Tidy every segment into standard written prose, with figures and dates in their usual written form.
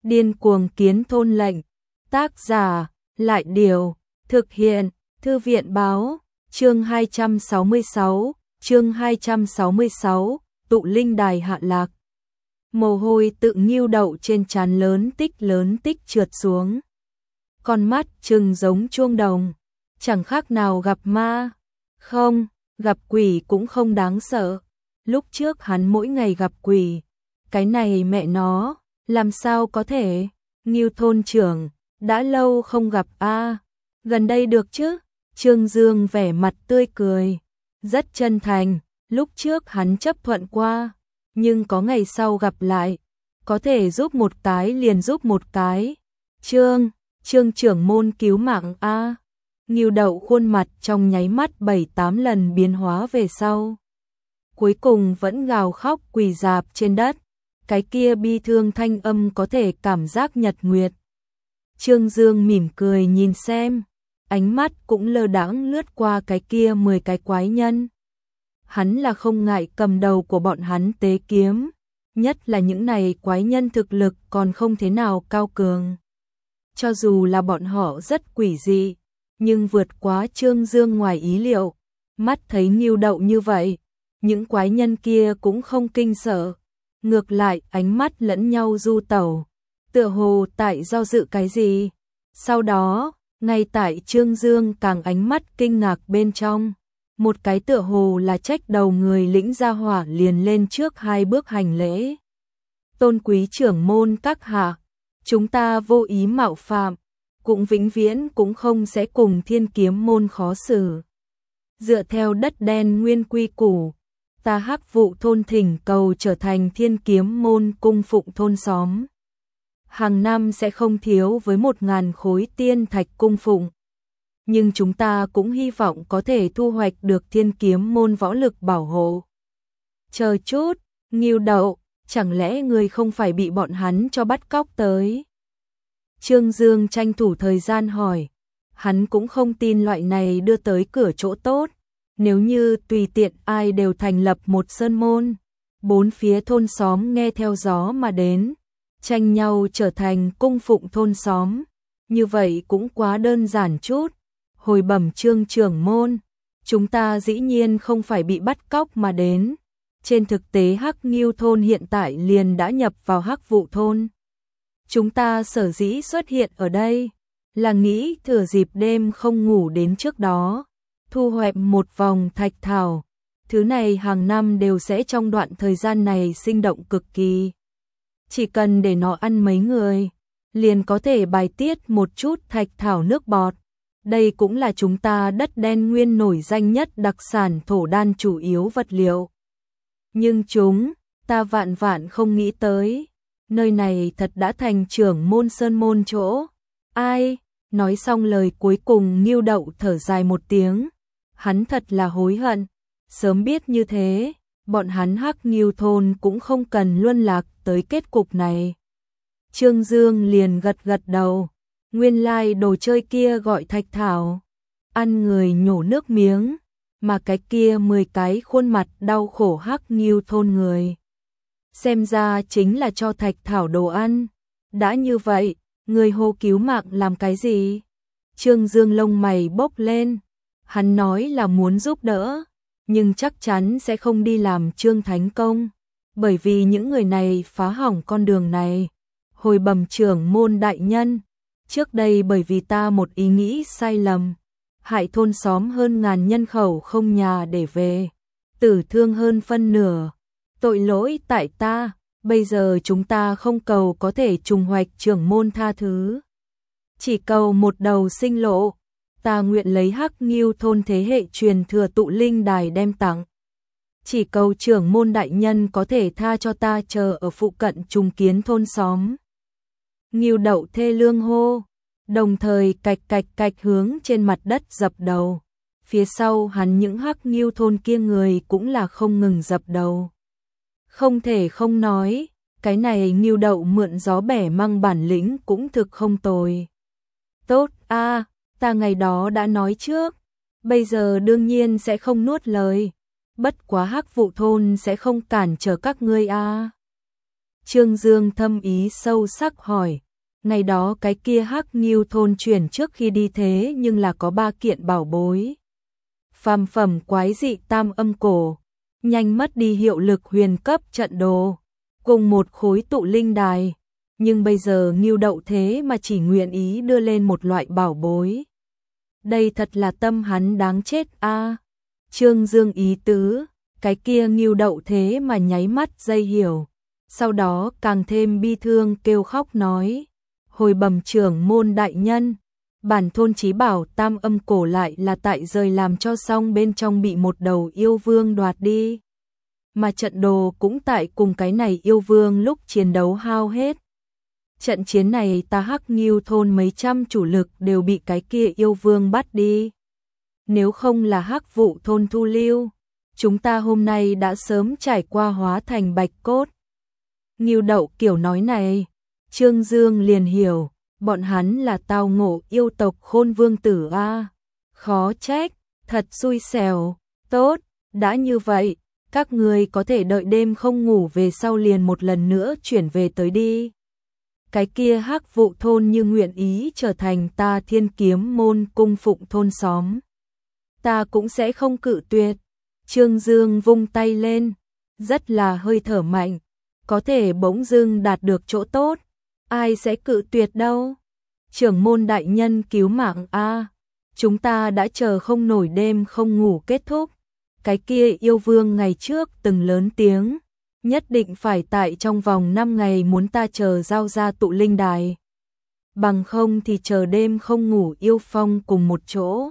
Điên cuồng kiến thôn lệnh. Tác giả, Lại Điều, thực hiện, Thư viện báo, chương 266, Tụ Linh Đài hạ lạc. Mồ hôi tự nghiêu đậu trên trán lớn tích trượt xuống. Con mắt trừng giống chuông đồng, chẳng khác nào gặp ma. Không, gặp quỷ cũng không đáng sợ. Lúc trước hắn mỗi ngày gặp quỷ. Cái này mẹ nó, làm sao có thể? Nghiêu thôn trưởng, đã lâu không gặp a. Gần đây được chứ? Trương Dương vẻ mặt tươi cười, rất chân thành. Lúc trước hắn chấp thuận qua, nhưng có ngày sau gặp lại, có thể giúp một cái liền giúp một cái. Trương trưởng môn cứu mạng a. Nghiêu đậu khuôn mặt trong nháy mắt 7-8 lần biến hóa về sau. Cuối cùng vẫn gào khóc quỳ rạp trên đất. Cái kia bi thương thanh âm có thể cảm giác nhật nguyệt. Trương Dương mỉm cười nhìn xem, ánh mắt cũng lơ đãng lướt qua cái kia 10 cái quái nhân. Hắn là không ngại cầm đầu của bọn hắn tế kiếm, nhất là những này quái nhân thực lực còn không thế nào cao cường. Cho dù là bọn họ rất quỷ dị, nhưng vượt quá Trương Dương ngoài ý liệu. Mắt thấy nghiêu đậu như vậy, những quái nhân kia cũng không kinh sợ. Ngược lại ánh mắt lẫn nhau du tẩu, tựa hồ tại do dự cái gì. Sau đó, ngay tại Trương Dương càng ánh mắt kinh ngạc bên trong, một cái tựa hồ là trách đầu người lĩnh gia hỏa liền lên trước 2 bước hành lễ. Tôn quý trưởng môn các hạ, chúng ta vô ý mạo phạm, cũng vĩnh viễn cũng không sẽ cùng Thiên Kiếm môn khó xử. Dựa theo đất đen nguyên quy củ, ta Hắc Vụ thôn thỉnh cầu trở thành Thiên Kiếm môn cung phụng thôn xóm. Hàng năm sẽ không thiếu với 1000 khối tiên thạch cung phụng. Nhưng chúng ta cũng hy vọng có thể thu hoạch được Thiên Kiếm môn võ lực bảo hộ. Chờ chút, Nghiêu đậu, chẳng lẽ người không phải bị bọn hắn cho bắt cóc tới? Trương Dương tranh thủ thời gian hỏi, hắn cũng không tin loại này đưa tới cửa chỗ tốt. Nếu như tùy tiện ai đều thành lập một sơn môn, 4 phía thôn xóm nghe theo gió mà đến, tranh nhau trở thành cung phụng thôn xóm, như vậy cũng quá đơn giản chút. Hồi bẩm Trương trưởng môn, chúng ta dĩ nhiên không phải bị bắt cóc mà đến. Trên thực tế Hắc Nghiêu thôn hiện tại liền đã nhập vào Hắc Vụ thôn. Chúng ta sở dĩ xuất hiện ở đây, là nghĩ thừa dịp đêm không ngủ đến trước đó, thu hoạch một vòng thạch thảo. Thứ này hàng năm đều sẽ trong đoạn thời gian này sinh động cực kỳ. Chỉ cần để nó ăn mấy người, liền có thể bài tiết một chút thạch thảo nước bọt. Đây cũng là chúng ta đất đen nguyên nổi danh nhất đặc sản thổ đan chủ yếu vật liệu. Nhưng ta vạn không nghĩ tới, nơi này thật đã thành trưởng môn sơn môn chỗ. Ai? Nói xong lời cuối cùng Nghiêu đậu thở dài một tiếng. Hắn thật là hối hận. Sớm biết như thế, bọn hắn Hắc Nghiêu thôn cũng không cần luân lạc tới kết cục này. Trương Dương liền gật đầu. Nguyên lai đồ chơi kia gọi thạch thảo. Ăn người nhổ nước miếng. Mà cái kia 10 cái khuôn mặt đau khổ Hắc Nghiêu thôn người, xem ra chính là cho thạch thảo đồ ăn. Đã như vậy, người hô cứu mạng làm cái gì? Trương Dương lông mày bốc lên. Hắn nói là muốn giúp đỡ, nhưng chắc chắn sẽ không đi làm Trương Thánh Công, bởi vì những người này phá hỏng con đường này. Hồi bẩm trưởng môn đại nhân, trước đây bởi vì ta một ý nghĩ sai lầm, hại thôn xóm hơn 1000 nhân khẩu không nhà để về, tử thương hơn phân nửa. Tội lỗi tại ta, bây giờ chúng ta không cầu có thể trùng hoạch trưởng môn tha thứ, chỉ cầu một đầu sinh lộ. Ta nguyện lấy Hắc Nghiêu thôn thế hệ truyền thừa tụ linh đài đem tặng. Chỉ cầu trưởng môn đại nhân có thể tha cho ta chờ ở phụ cận trùng kiến thôn xóm. Nghiêu đậu thê lương hô, đồng thời cạch hướng trên mặt đất dập đầu. Phía sau hắn những Hắc Nghiêu thôn kia người cũng là không ngừng dập đầu. Không thể không nói, cái này Nghiêu đậu mượn gió bẻ măng bản lĩnh cũng thực không tồi. Tốt a, ta ngày đó đã nói trước, bây giờ đương nhiên sẽ không nuốt lời. Bất quá Hắc Vụ thôn sẽ không cản trở các ngươi a. Trương Dương thâm ý sâu sắc hỏi, ngày đó cái kia Hắc Ngưu thôn chuyển trước khi đi thế nhưng là có 3 kiện bảo bối. Phàm phẩm quái dị tam âm cổ, nhanh mất đi hiệu lực huyền cấp trận đồ, cùng một khối tụ linh đài, nhưng bây giờ Ngưu Đậu thế mà chỉ nguyện ý đưa lên một loại bảo bối. Đây thật là tâm hắn đáng chết a. Trương Dương ý tứ, cái kia Ngưu Đậu thế mà nháy mắt dây hiểu, sau đó càng thêm bi thương kêu khóc nói, hồi bẩm trưởng môn đại nhân, bản thôn chí bảo tam âm cổ lại là tại rời làm cho xong bên trong bị một đầu yêu vương đoạt đi. Mà trận đồ cũng tại cùng cái này yêu vương lúc chiến đấu hao hết. Trận chiến này ta Hắc Ngưu thôn mấy trăm chủ lực đều bị cái kia yêu vương bắt đi. Nếu không là Hắc Vụ thôn thu lưu, chúng ta hôm nay đã sớm trải qua hóa thành bạch cốt. Ngưu Đậu kiểu nói này, Trương Dương liền hiểu, bọn hắn là tao ngộ yêu tộc Khôn Vương tử a. Khó trách, thật xui xẻo. Tốt, đã như vậy, các người có thể đợi đêm không ngủ về sau liền một lần nữa chuyển về tới đi. Cái kia Hắc Vụ thôn như nguyện ý trở thành ta Thiên Kiếm môn cung phụng thôn xóm, ta cũng sẽ không cự tuyệt. Trương Dương vung tay lên, rất là hơi thở mạnh, có thể bỗng dưng đạt được chỗ tốt, ai sẽ cự tuyệt đâu. Trưởng môn đại nhân cứu mạng a, chúng ta đã chờ không nổi đêm không ngủ kết thúc. Cái kia yêu vương ngày trước từng lớn tiếng, nhất định phải tại trong vòng 5 ngày muốn ta chờ giao ra tụ linh đài. Bằng không thì chờ đêm không ngủ yêu phong cùng một chỗ.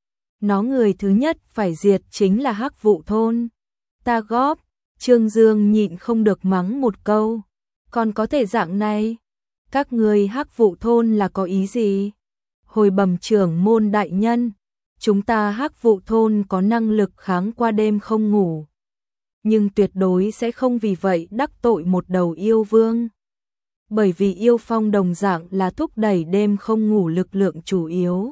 Nó người thứ nhất phải diệt chính là Hắc Vụ thôn. Ta góp, Trương Dương nhịn không được mắng một câu. Còn có thể dạng này, các người Hắc Vụ thôn là có ý gì? Hồi bẩm trưởng môn đại nhân, chúng ta Hắc Vụ thôn có năng lực kháng qua đêm không ngủ, nhưng tuyệt đối sẽ không vì vậy đắc tội một đầu yêu vương. Bởi vì yêu phong đồng dạng là thúc đẩy đêm không ngủ lực lượng chủ yếu.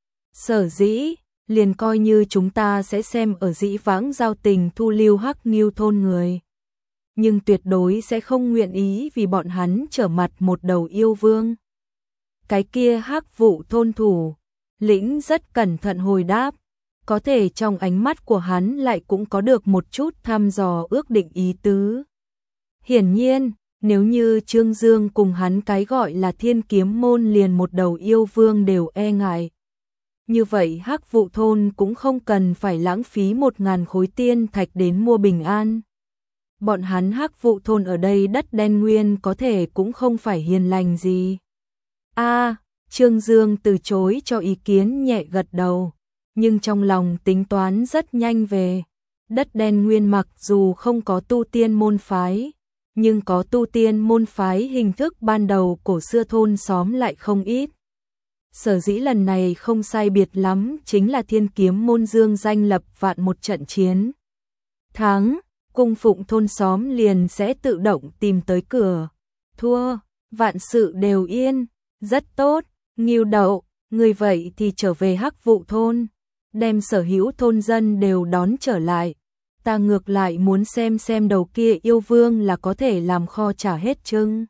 Sở dĩ, liền coi như chúng ta sẽ xem ở dĩ vãng giao tình thu lưu Hắc Ngưu thôn người, nhưng tuyệt đối sẽ không nguyện ý vì bọn hắn trở mặt một đầu yêu vương. Cái kia Hắc Vụ thôn thủ lĩnh rất cẩn thận hồi đáp, có thể trong ánh mắt của hắn lại cũng có được một chút thăm dò ước định ý tứ. Hiển nhiên, nếu như Trương Dương cùng hắn cái gọi là Thiên Kiếm môn liền một đầu yêu vương đều e ngại, như vậy Hắc Vụ thôn cũng không cần phải lãng phí 1000 khối tiên thạch đến mua bình an. Bọn hắn Hắc Vụ thôn ở đây đất đen nguyên có thể cũng không phải hiền lành gì. A, Trương Dương từ chối cho ý kiến nhẹ gật đầu, nhưng trong lòng tính toán rất nhanh về. Đất đen nguyên mặc dù không có tu tiên môn phái, nhưng có tu tiên môn phái hình thức ban đầu cổ xưa thôn xóm lại không ít. Sở dĩ lần này không sai biệt lắm chính là Thiên Kiếm môn dương danh lập vạn một trận chiến. Thắng, cung phụng thôn xóm liền sẽ tự động tìm tới cửa. Thua, vạn sự đều yên. Rất tốt, Ngưu Đậu, người vậy thì trở về Hắc Vụ thôn, đem sở hữu thôn dân đều đón trở lại. Ta ngược lại muốn xem đầu kia yêu vương là có thể làm kho trả hết chưng.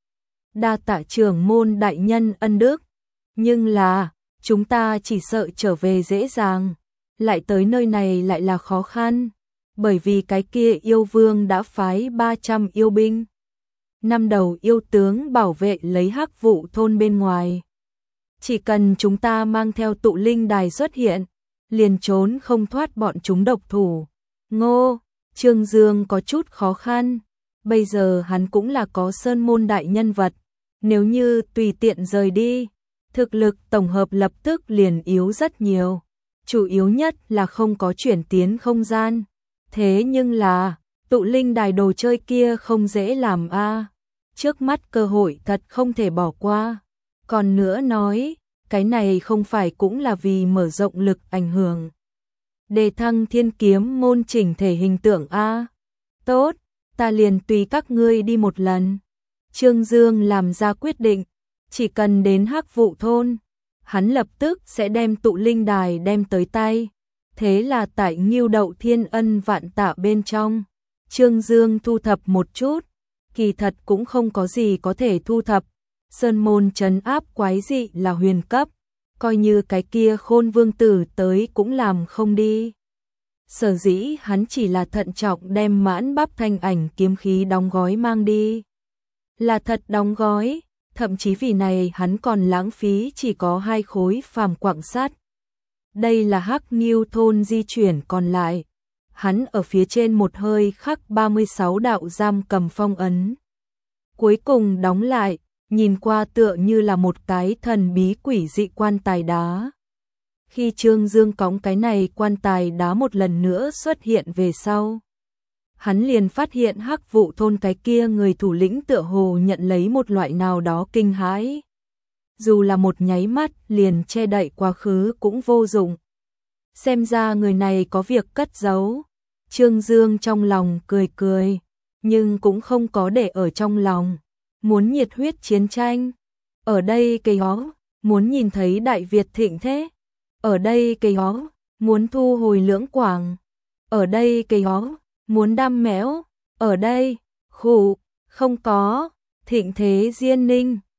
Đa tạ trưởng môn đại nhân ân đức, nhưng là, chúng ta chỉ sợ trở về dễ dàng, lại tới nơi này lại là khó khăn, bởi vì cái kia yêu vương đã phái 300 yêu binh. 5 đầu yêu tướng bảo vệ lấy Hắc Vụ thôn bên ngoài. Chỉ cần chúng ta mang theo tụ linh đài xuất hiện, liền trốn không thoát bọn chúng độc thủ. Ngô, Trương Dương có chút khó khăn, bây giờ hắn cũng là có sơn môn đại nhân vật, nếu như tùy tiện rời đi, thực lực tổng hợp lập tức liền yếu rất nhiều. Chủ yếu nhất là không có chuyển tiến không gian. Thế nhưng là, tụ linh đài đồ chơi kia không dễ làm a. Trước mắt cơ hội thật không thể bỏ qua. Còn nữa nói, cái này không phải cũng là vì mở rộng lực ảnh hưởng. Đề thăng Thiên Kiếm môn chỉnh thể hình tượng a. Tốt, ta liền tùy các ngươi đi một lần. Trương Dương làm ra quyết định, chỉ cần đến Hắc Vụ thôn, hắn lập tức sẽ đem tụ linh đài đem tới tay. Thế là tại Ngưu Đậu thiên ân vạn tạ bên trong, Trương Dương thu thập một chút, kỳ thật cũng không có gì có thể thu thập. Sơn môn trấn áp quái dị là huyền cấp, coi như cái kia Khôn Vương tử tới cũng làm không đi. Sở dĩ hắn chỉ là thận trọng đem Mãn Bắp Thanh Ảnh kiếm khí đóng gói mang đi. Là thật đóng gói, thậm chí vì này hắn còn lãng phí chỉ có 2 khối phàm quặng sắt. Đây là Hắc Ngưu thôn di chuyển còn lại. Hắn ở phía trên một hơi khắc 36 đạo giam cầm phong ấn. Cuối cùng đóng lại, nhìn qua tựa như là một cái thần bí quỷ dị quan tài đá. Khi Trương Dương cõng cái này quan tài đá một lần nữa xuất hiện về sau, hắn liền phát hiện Hắc Vụ thôn cái kia người thủ lĩnh tựa hồ nhận lấy một loại nào đó kinh hãi. Dù là một nháy mắt liền che đậy quá khứ cũng vô dụng. Xem ra người này có việc cất giấu. Trương Dương trong lòng cười cười, nhưng cũng không có để ở trong lòng. Muốn nhiệt huyết chiến tranh, ở đây cây hó, muốn nhìn thấy Đại Việt thịnh thế, ở đây cây hó, muốn thu hồi Lưỡng Quảng, ở đây cây hó, muốn đam mẽo, ở đây, khủ, không có, thịnh thế Diên Ninh.